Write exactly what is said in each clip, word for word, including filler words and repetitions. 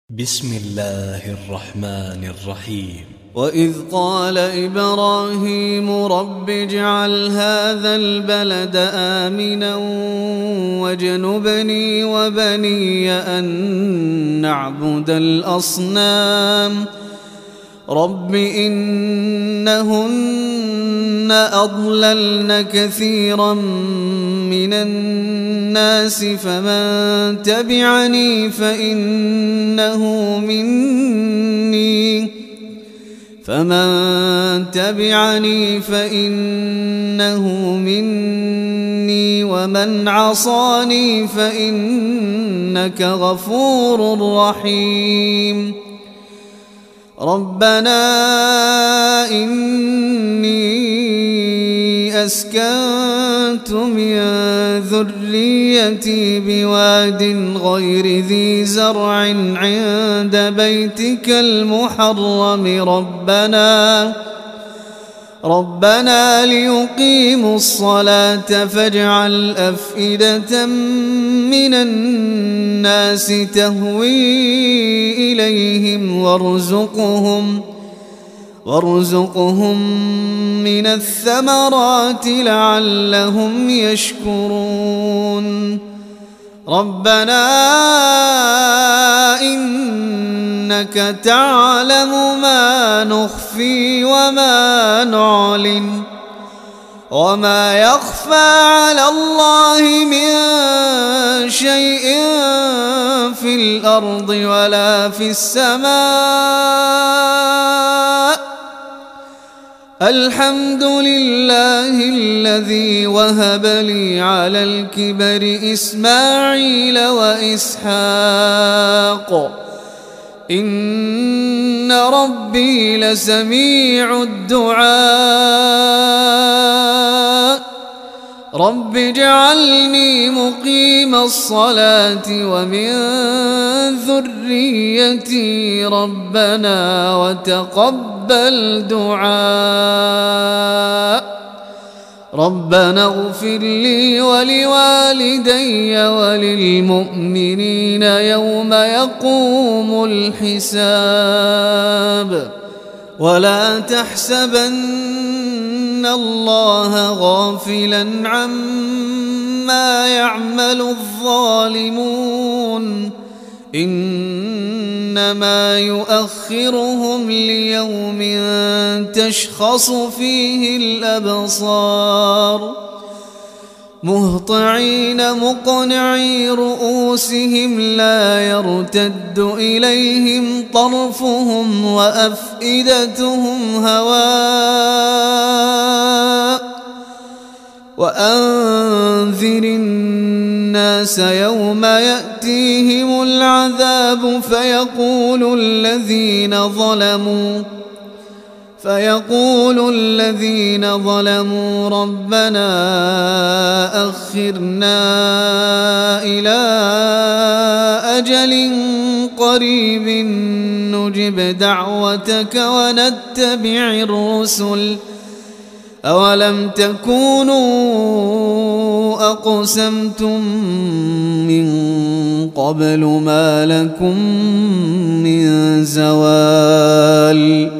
بسم الله الرحمن الرحيم. وإذ قال إبراهيم رب اجعل هذا البلد آمنا واجنبني وبني أن نعبد الأصنام رب إنهن أضللن كثيرا من الناس فمن تبعني فإنه مني فمن تبعني فإنه مني ومن عصاني فإنك غفور رحيم. ربنا إني أسكنت من ذريتي بواد غير ذي زرع عند بيتك المحرم ربنا ربنا ليقيموا الصلاة فاجعل أفئدة من الناس تهوي إليهم وارزقهم وارزقهم من الثمرات لعلهم يشكرون. ربنا إنك تعلم ما نخفي وما نعلن وما يخفى على الله من شيء في الأرض ولا في السماء. الحمد لله الذي وهب لي على الكبر إسماعيل وإسحاق إن ربي لسميع الدعاء. رب اجعلني مقيم الصلاة ومن ذريتي ربنا وتقبل دعاء. ربنا اغفر لي ولوالدي وللمؤمنين يوم يقوم الحساب. ولا تحسبن الله غافلا عما يعمل الظالمون إنما يؤخرهم ليوم تشخص فيه الأبصار مهطعين مقنعي رؤوسهم لا يرتد إليهم طرفهم وأفئدتهم هواء. وأنذر الناس يوم يأتيهم العذاب فيقول الذين ظلموا فيقول الذين ظلموا ربنا أخرنا إلى أجل قريب نجب دعوتك ونتبع الرسل أولم تكونوا أقسمتم من قبل ما لكم من زوال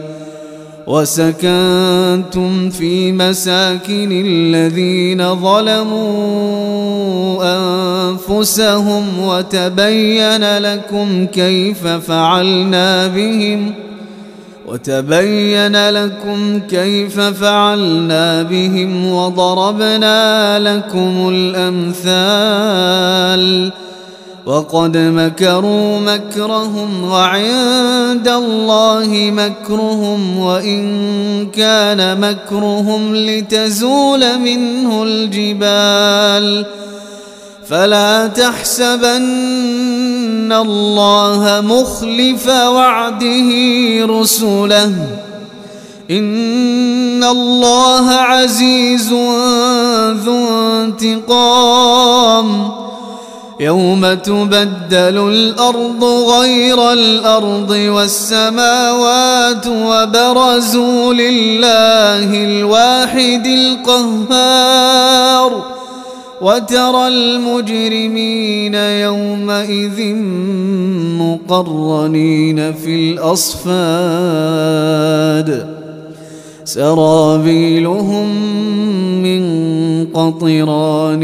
وسكنتم في مساكن الذين ظلموا أنفسهم وتبين لكم كيف فعلنا بهم وتبين لكم كيف فعلنا بهم وضربنا لكم الأمثال. وقد مكروا مكرهم وعند الله مكرهم وإن كان مكرهم لتزول منه الجبال. فلا تحسبن الله مخلف وعده رسله إن الله عزيز ذو انتقام. يوم تبدل الأرض غير الأرض والسماوات وبرزوا لله الواحد القهار وترى المجرمين يومئذ مقرنين في الأصفاد سرابيلهم من قطران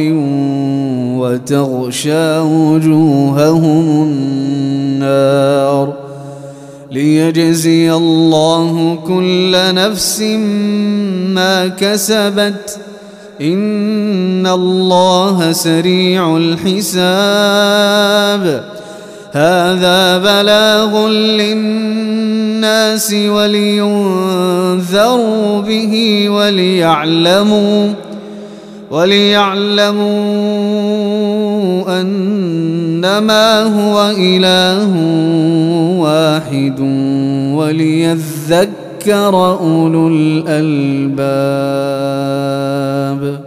وتغشى وجوههم النار ليجزي الله كل نفس ما كسبت إن الله سريع الحساب هذا بلاغ للناس ولينذروا به وليعلموا وليعلموا أنما هو إله واحد وليذكر أولو الألباب.